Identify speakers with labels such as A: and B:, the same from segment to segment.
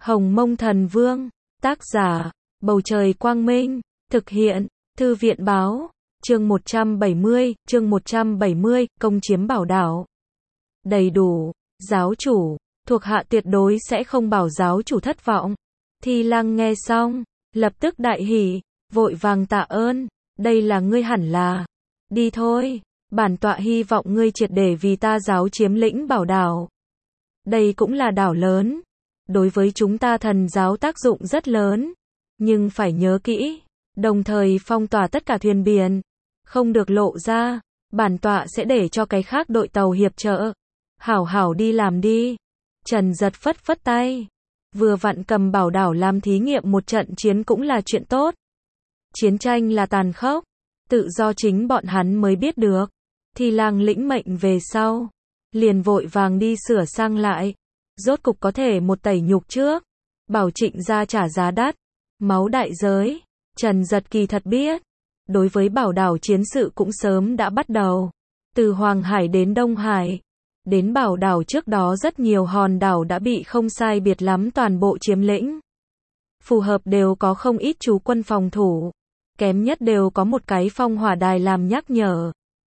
A: Hồng Mông Thần Vương, tác giả, Bầu Trời Quang Minh, thực hiện, Thư viện Báo, chương 170, công chiếm bảo đảo. Đầy đủ, giáo chủ, thuộc hạ tuyệt đối sẽ không bảo giáo chủ thất vọng. Thi Lăng nghe xong, lập tức đại hỉ, vội vàng tạ ơn, đây là ngươi hẳn là. Đi thôi, bản tọa hy vọng ngươi triệt để vì ta giáo chiếm lĩnh bảo đảo. Đây cũng là đảo lớn, đối với chúng ta thần giáo tác dụng rất lớn, nhưng phải nhớ kỹ, đồng thời phong tỏa tất cả thuyền biển, không được lộ ra, bản tọa sẽ để cho cái khác đội tàu hiệp trợ. Hảo hảo đi làm đi. Trần Giật phất phất tay, vừa vặn cầm bảo đảo làm thí nghiệm một trận chiến cũng là chuyện tốt. Chiến tranh là tàn khốc, tự do chính bọn hắn mới biết được. Thi Lang lĩnh mệnh về sau, liền vội vàng đi sửa sang lại, rốt cục có thể một tẩy nhục trước, bảo Trịnh gia trả giá đắt, máu đại giới. Trần Giật kỳ thật biết, đối với bảo đảo chiến sự cũng sớm đã bắt đầu, từ Hoàng Hải đến Đông Hải, đến bảo đảo trước đó rất nhiều hòn đảo đã bị không sai biệt lắm toàn bộ chiếm lĩnh. Phù hợp đều có không ít chú quân phòng thủ, kém nhất đều có một cái phong hỏa đài làm nhắc nhở.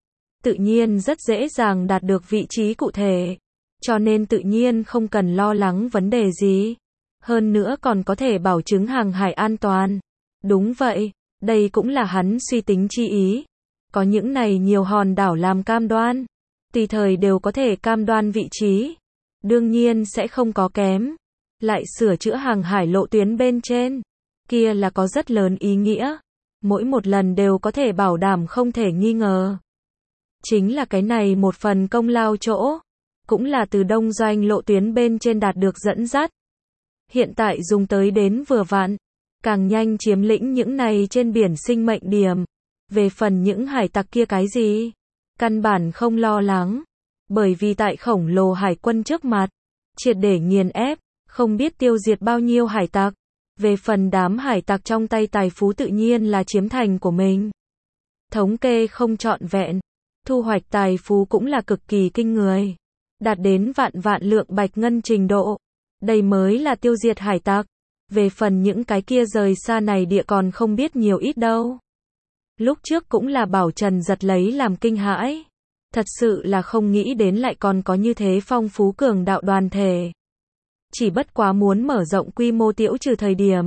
A: Tự nhiên rất dễ dàng đạt được vị trí cụ thể, cho nên tự nhiên không cần lo lắng vấn đề gì. Hơn nữa còn có thể bảo chứng hàng hải an toàn. Đúng vậy, đây cũng là hắn suy tính chi ý. Có những này nhiều hòn đảo làm cam đoan, tùy thời đều có thể cam đoan vị trí. Đương nhiên sẽ không có kém. Lại sửa chữa hàng hải lộ tuyến bên trên, kia là có rất lớn ý nghĩa. Mỗi một lần đều có thể bảo đảm không thể nghi ngờ. Chính là cái này một phần công lao chỗ, cũng là từ đông doanh lộ tuyến bên trên đạt được dẫn dắt. Hiện tại dùng tới đến vừa vặn, càng nhanh chiếm lĩnh những này trên biển sinh mệnh điểm. Về phần những hải tặc kia cái gì, căn bản không lo lắng, bởi vì tại khổng lồ hải quân trước mặt, triệt để nghiền ép, không biết tiêu diệt bao nhiêu hải tặc. Về phần đám hải tặc trong tay tài phú tự nhiên là chiếm thành của mình. Thống kê không trọn vẹn, thu hoạch tài phú cũng là cực kỳ kinh người, đạt đến vạn vạn lượng bạch ngân trình độ. Đây mới là tiêu diệt hải tặc. Về phần những cái kia rời xa này địa còn không biết nhiều ít đâu. Lúc trước cũng là bảo Trần Giật lấy làm kinh hãi. Thật sự là không nghĩ đến lại còn có như thế phong phú cường đạo đoàn thể. Chỉ bất quá muốn mở rộng quy mô tiêu trừ thời điểm,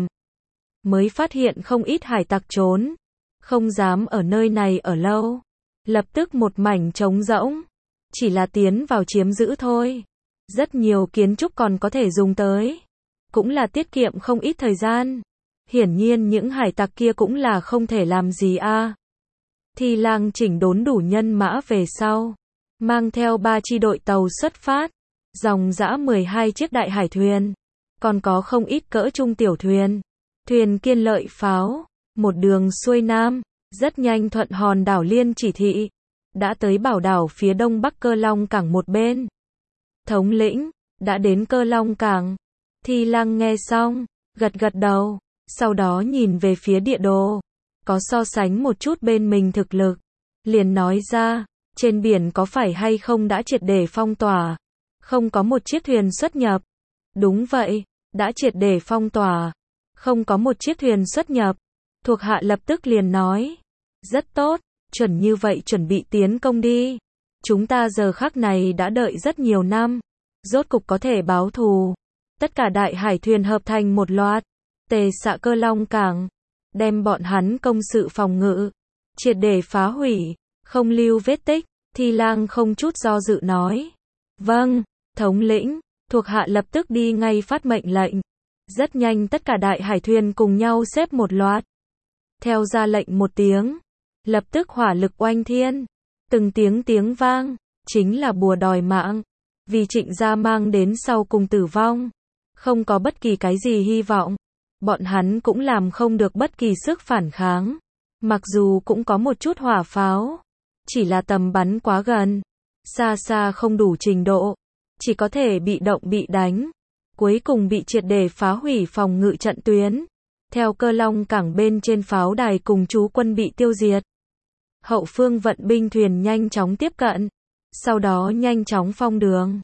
A: mới phát hiện không ít hải tặc trốn, không dám ở nơi này ở lâu. Lập tức một mảnh trống rỗng, chỉ là tiến vào chiếm giữ thôi. Rất nhiều kiến trúc còn có thể dùng tới, cũng là tiết kiệm không ít thời gian. Hiển nhiên những hải tặc kia cũng là không thể làm gì a. Thi Lang chỉnh đốn đủ nhân mã về sau, mang theo 3 chi đội tàu xuất phát, dòng dã 12 chiếc đại hải thuyền, còn có không ít cỡ trung tiểu thuyền, thuyền Kiên Lợi pháo, một đường xuôi nam, rất nhanh thuận hòn đảo Liên Chỉ Thị, đã tới bảo đảo phía đông bắc Cơ Long Cảng một bên. Thống lĩnh, đã đến Cơ Long Cảng. Thi Lăng nghe xong, gật gật đầu, sau đó nhìn về phía địa đồ, có so sánh một chút bên mình thực lực, liền nói ra, trên biển có phải hay không đã triệt để phong tỏa, không có một chiếc thuyền xuất nhập. Đúng vậy, đã triệt để phong tỏa, không có một chiếc thuyền xuất nhập. Thuộc hạ lập tức liền nói, rất tốt, chuẩn như vậy chuẩn bị tiến công đi. Chúng ta giờ khắc này đã đợi rất nhiều năm, rốt cục có thể báo thù. Tất cả đại hải thuyền hợp thành một loạt, tề xạ Cơ Long Cảng, đem bọn hắn công sự phòng ngự, triệt để phá hủy, không lưu vết tích. Thi Lang không chút do dự nói, vâng, thống lĩnh. Thuộc hạ lập tức đi ngay phát mệnh lệnh. Rất nhanh tất cả đại hải thuyền cùng nhau xếp một loạt, theo ra lệnh một tiếng, lập tức hỏa lực oanh thiên, từng tiếng vang, chính là bùa đòi mạng, vì Trịnh gia mang đến sau cùng tử vong, không có bất kỳ cái gì hy vọng, bọn hắn cũng làm không được bất kỳ sức phản kháng, mặc dù cũng có một chút hỏa pháo, chỉ là tầm bắn quá gần, xa xa không đủ trình độ, chỉ có thể bị động bị đánh, cuối cùng bị triệt để phá hủy phòng ngự trận tuyến. Theo Cơ Long Cảng bên trên pháo đài cùng chú quân bị tiêu diệt, hậu phương vận binh thuyền nhanh chóng tiếp cận, sau đó nhanh chóng phong đường.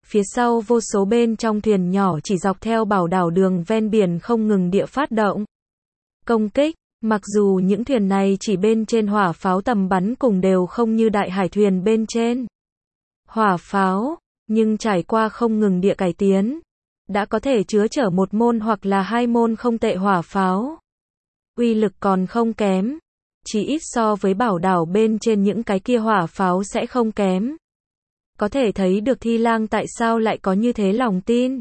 A: Phía sau vô số bên trong thuyền nhỏ chỉ dọc theo bảo đảo đường ven biển không ngừng địa phát động công kích. Mặc dù những thuyền này chỉ bên trên hỏa pháo tầm bắn cùng đều không như đại hải thuyền bên trên hỏa pháo, nhưng trải qua không ngừng địa cải tiến, đã có thể chứa chở một môn hoặc là hai môn không tệ hỏa pháo. Uy lực còn không kém, chỉ ít so với bảo đảo bên trên những cái kia hỏa pháo sẽ không kém. Có thể thấy được Thi Lang tại sao lại có như thế lòng tin.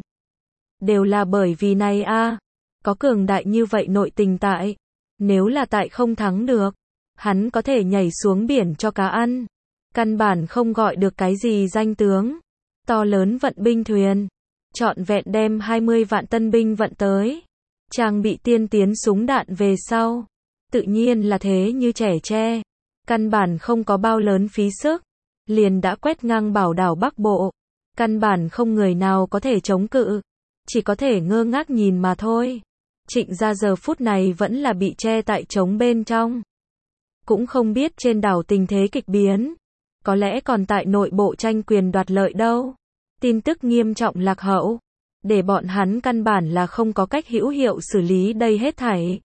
A: Đều là bởi vì này a, có cường đại như vậy nội tình tại. Nếu là tại không thắng được, hắn có thể nhảy xuống biển cho cá ăn. Căn bản không gọi được cái gì danh tướng. To lớn vận binh thuyền, trọn vẹn đem 20 vạn tân binh vận tới. Trang bị tiên tiến súng đạn về sau. Tự nhiên là thế như trẻ tre. Căn bản không có bao lớn phí sức. Liền đã quét ngang bảo đảo Bắc Bộ. Căn bản không người nào có thể chống cự. Chỉ có thể ngơ ngác nhìn mà thôi. Trịnh gia giờ phút này vẫn là bị che tại trống bên trong. Cũng không biết trên đảo tình thế kịch biến. Có lẽ còn tại nội bộ tranh quyền đoạt lợi đâu. Tin tức nghiêm trọng lạc hậu. Để bọn hắn căn bản là không có cách hữu hiệu xử lý đây hết thảy.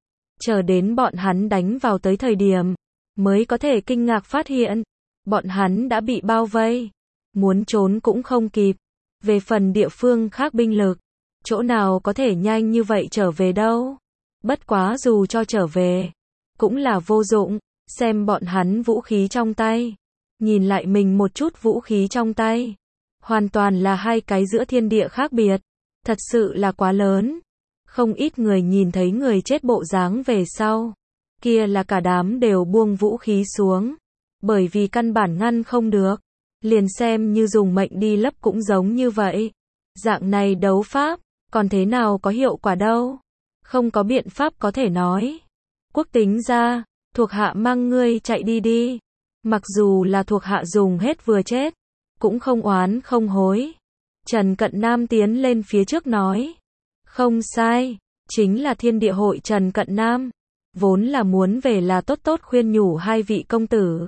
A: Chờ đến bọn hắn đánh vào tới thời điểm, mới có thể kinh ngạc phát hiện. Bọn hắn đã bị bao vây. Muốn trốn cũng không kịp. Về phần địa phương khác binh lực, chỗ nào có thể nhanh như vậy trở về đâu. Bất quá dù cho trở về, cũng là vô dụng. Xem bọn hắn vũ khí trong tay. Nhìn lại mình một chút vũ khí trong tay. Hoàn toàn là hai cái giữa thiên địa khác biệt. Thật sự là quá lớn. Không ít người nhìn thấy người chết bộ dáng về sau. Kia là cả đám đều buông vũ khí xuống. Bởi vì căn bản ngăn không được. Liền xem như dùng mệnh đi lấp cũng giống như vậy. Dạng này đấu pháp, còn thế nào có hiệu quả đâu. Không có biện pháp có thể nói. Quốc tính ra, thuộc hạ mang ngươi chạy đi đi. Mặc dù là thuộc hạ dùng hết vừa chết, cũng không oán không hối. Trần Cận Nam tiến lên phía trước nói. Không sai, chính là Thiên Địa Hội Trần Cận Nam. Vốn là muốn về là tốt tốt khuyên nhủ hai vị công tử.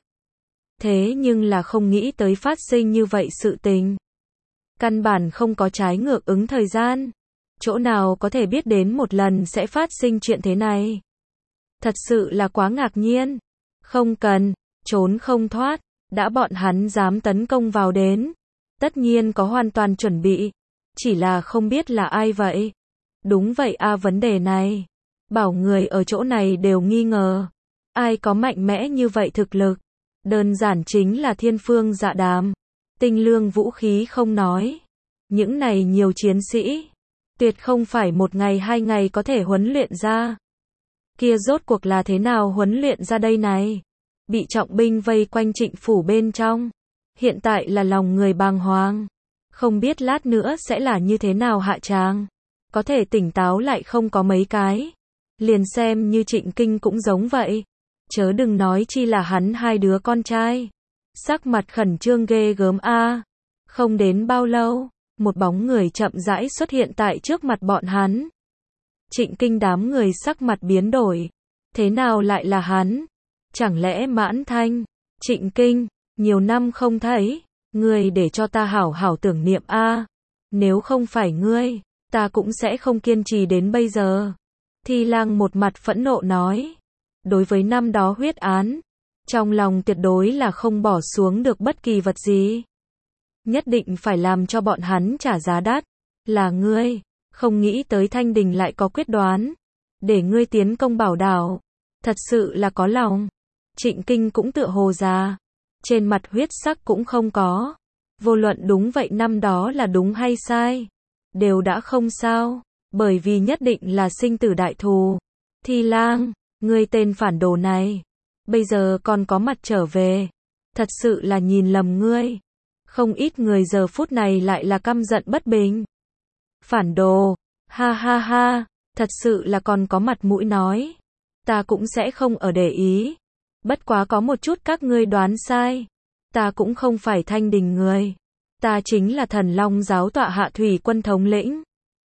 A: Thế nhưng là không nghĩ tới phát sinh như vậy sự tình. Căn bản không có trái ngược ứng thời gian. Chỗ nào có thể biết đến một lần sẽ phát sinh chuyện thế này. Thật sự là quá ngạc nhiên. Không cần, trốn không thoát. Đã bọn hắn dám tấn công vào đến. Tất nhiên có hoàn toàn chuẩn bị. Chỉ là không biết là ai vậy. Đúng vậy a, vấn đề này. Bảo người ở chỗ này đều nghi ngờ. Ai có mạnh mẽ như vậy thực lực. Đơn giản chính là thiên phương dạ đàm. Tinh lương vũ khí không nói. Những này nhiều chiến sĩ. Tuyệt không phải một ngày hai ngày có thể huấn luyện ra. Kia rốt cuộc là thế nào huấn luyện ra đây này? Bị trọng binh vây quanh Trịnh phủ bên trong. Hiện tại là lòng người bàng hoàng. Không biết lát nữa sẽ là như thế nào hạ tràng. Có thể tỉnh táo lại không có mấy cái. Liền xem như Trịnh Kinh cũng giống vậy. Chớ đừng nói chi là hắn hai đứa con trai. Sắc mặt khẩn trương ghê gớm a. Không đến bao lâu, một bóng người chậm rãi xuất hiện tại trước mặt bọn hắn. Trịnh Kinh đám người sắc mặt biến đổi. Thế nào lại là hắn? Chẳng lẽ Mãn Thanh? Trịnh Kinh, nhiều năm không thấy, ngươi để cho ta hảo hảo tưởng niệm a. Nếu không phải ngươi, ta cũng sẽ không kiên trì đến bây giờ. Thi Lang một mặt phẫn nộ nói. Đối với năm đó huyết án, trong lòng tuyệt đối là không bỏ xuống được bất kỳ vật gì. Nhất định phải làm cho bọn hắn trả giá đắt. Là ngươi, không nghĩ tới Thanh Đình lại có quyết đoán. Để ngươi tiến công bảo đảo. Thật sự là có lòng. Trịnh Kinh cũng tựa hồ già. Trên mặt huyết sắc cũng không có. Vô luận đúng vậy năm đó là đúng hay sai. Đều đã không sao. Bởi vì nhất định là sinh tử đại thù. Thi Lang, ngươi tên phản đồ này. Bây giờ còn có mặt trở về. Thật sự là nhìn lầm ngươi. Không ít người giờ phút này lại là căm giận bất bình. Phản đồ. Ha ha ha. Thật sự là còn có mặt mũi nói. Ta cũng sẽ không ở để ý. Bất quá có một chút các ngươi đoán sai. Ta cũng không phải Thanh Đình người. Ta chính là Thần Long giáo tọa hạ thủy quân thống lĩnh.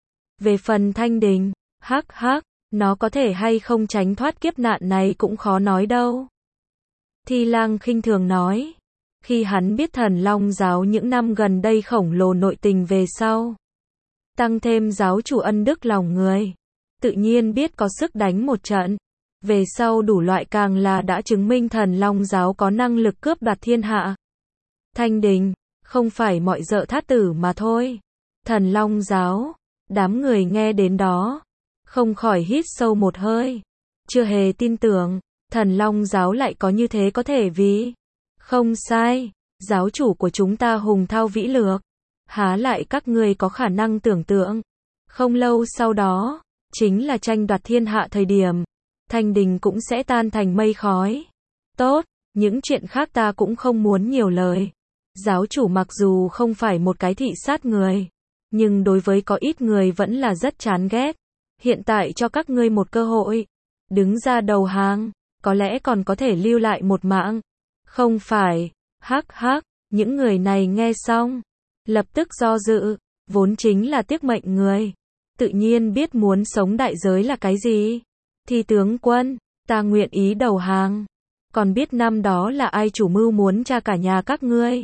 A: Về phần Thanh Đình, hắc hắc, nó có thể hay không tránh thoát kiếp nạn này cũng khó nói đâu. Thi Lang khinh thường nói. Khi hắn biết Thần Long giáo những năm gần đây khổng lồ nội tình về sau, tăng thêm giáo chủ ân đức lòng người, tự nhiên biết có sức đánh một trận. Về sau đủ loại càng là đã chứng minh Thần Long giáo có năng lực cướp đoạt thiên hạ. Thanh Đình, không phải mọi dợ thát tử mà thôi. Thần Long giáo, đám người nghe đến đó, không khỏi hít sâu một hơi. Chưa hề tin tưởng, Thần Long giáo lại có như thế có thể vì. Không sai, giáo chủ của chúng ta hùng thao vĩ lược. Há lại các ngươi có khả năng tưởng tượng. Không lâu sau đó, chính là tranh đoạt thiên hạ thời điểm, Thanh Đình cũng sẽ tan thành mây khói. Tốt, những chuyện khác ta cũng không muốn nhiều lời. Giáo chủ mặc dù không phải một cái thị sát người, nhưng đối với có ít người vẫn là rất chán ghét. Hiện tại cho các ngươi một cơ hội, đứng ra đầu hàng, có lẽ còn có thể lưu lại một mạng. Không phải, hắc hắc, những người này nghe xong, lập tức do dự, vốn chính là tiếc mệnh người. Tự nhiên biết muốn sống đại giới là cái gì. Thì tướng quân, ta nguyện ý đầu hàng. Còn biết năm đó là ai chủ mưu muốn tra cả nhà các ngươi.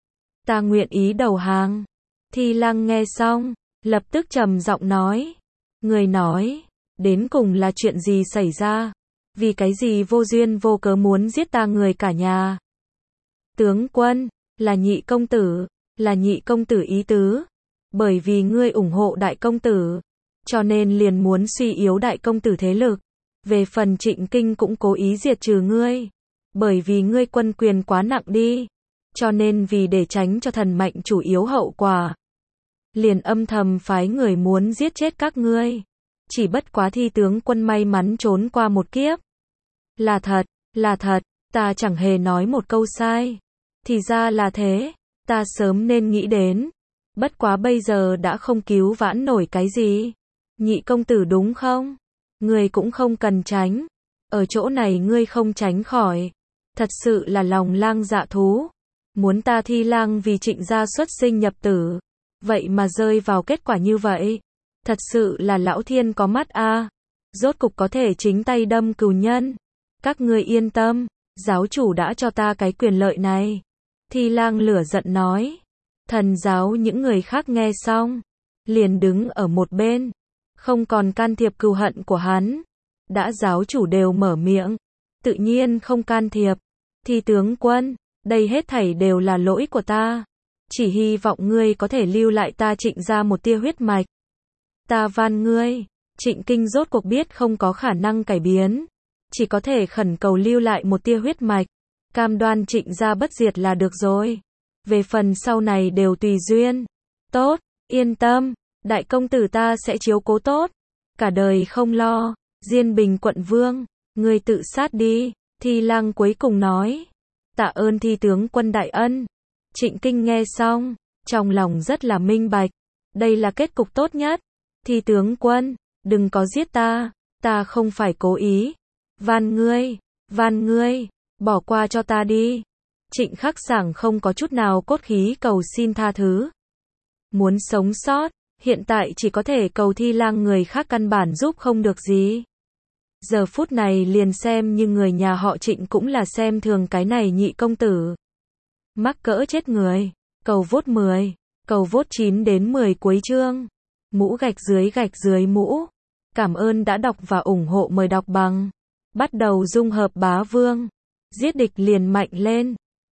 A: Ta nguyện ý đầu hàng. Thi Lăng nghe xong, lập tức trầm giọng nói. Người nói, đến cùng là chuyện gì xảy ra? Vì cái gì vô duyên vô cớ muốn giết ta người cả nhà? Tướng quân, là nhị công tử, là nhị công tử ý tứ. Bởi vì ngươi ủng hộ đại công tử, cho nên liền muốn suy yếu đại công tử thế lực. Về phần Trịnh Kinh cũng cố ý diệt trừ ngươi. Bởi vì ngươi quân quyền quá nặng đi. Cho nên vì để tránh cho thần mạnh chủ yếu hậu quả, liền âm thầm phái người muốn giết chết các ngươi. Chỉ bất quá Thi tướng quân may mắn trốn qua một kiếp. Là thật, ta chẳng hề nói một câu sai. Thì ra là thế, ta sớm nên nghĩ đến. Bất quá bây giờ đã không cứu vãn nổi cái gì. Nhị công tử đúng không? Ngươi cũng không cần tránh. Ở chỗ này ngươi không tránh khỏi. Thật sự là lòng lang dạ thú. Muốn ta Thi Lang vì Trịnh gia xuất sinh nhập tử. Vậy mà rơi vào kết quả như vậy. Thật sự là lão thiên có mắt a. Rốt cục có thể chính tay đâm cừu nhân. Các ngươi yên tâm, giáo chủ đã cho ta cái quyền lợi này. Thi Lang lửa giận nói. Thần giáo những người khác nghe xong, liền đứng ở một bên, không còn can thiệp cừu hận của hắn. Đã giáo chủ đều mở miệng, tự nhiên không can thiệp. Thi tướng quân, đây hết thảy đều là lỗi của ta. Chỉ hy vọng ngươi có thể lưu lại ta Trịnh gia một tia huyết mạch. Ta van ngươi. Trịnh Kinh rốt cuộc biết không có khả năng cải biến, chỉ có thể khẩn cầu lưu lại một tia huyết mạch, cam đoan Trịnh gia bất diệt là được rồi. Về phần sau này đều tùy duyên. Tốt, yên tâm, đại công tử ta sẽ chiếu cố tốt, cả đời không lo. Diên Bình quận vương, ngươi tự sát đi. Thi Lang cuối cùng nói. Tạ ơn Thi tướng quân đại ân. Trịnh Kinh nghe xong, trong lòng rất là minh bạch, đây là kết cục tốt nhất. Thi tướng quân, đừng có giết ta không phải cố ý. Van ngươi, bỏ qua cho ta đi. Trịnh Khắc Sảng không có chút nào cốt khí cầu xin tha thứ. Muốn sống sót, hiện tại chỉ có thể cầu Thi Lang, người khác căn bản giúp không được gì. Giờ phút này liền xem như người nhà họ Trịnh cũng là xem thường cái này nhị công tử. Mắc cỡ chết người. Cầu vote 10, cầu vote 9 đến 10 cuối chương. Mũ gạch dưới mũ. Cảm ơn đã đọc và ủng hộ, mời đọc bằng. Bắt đầu dung hợp bá vương. Giết địch liền mạnh lên.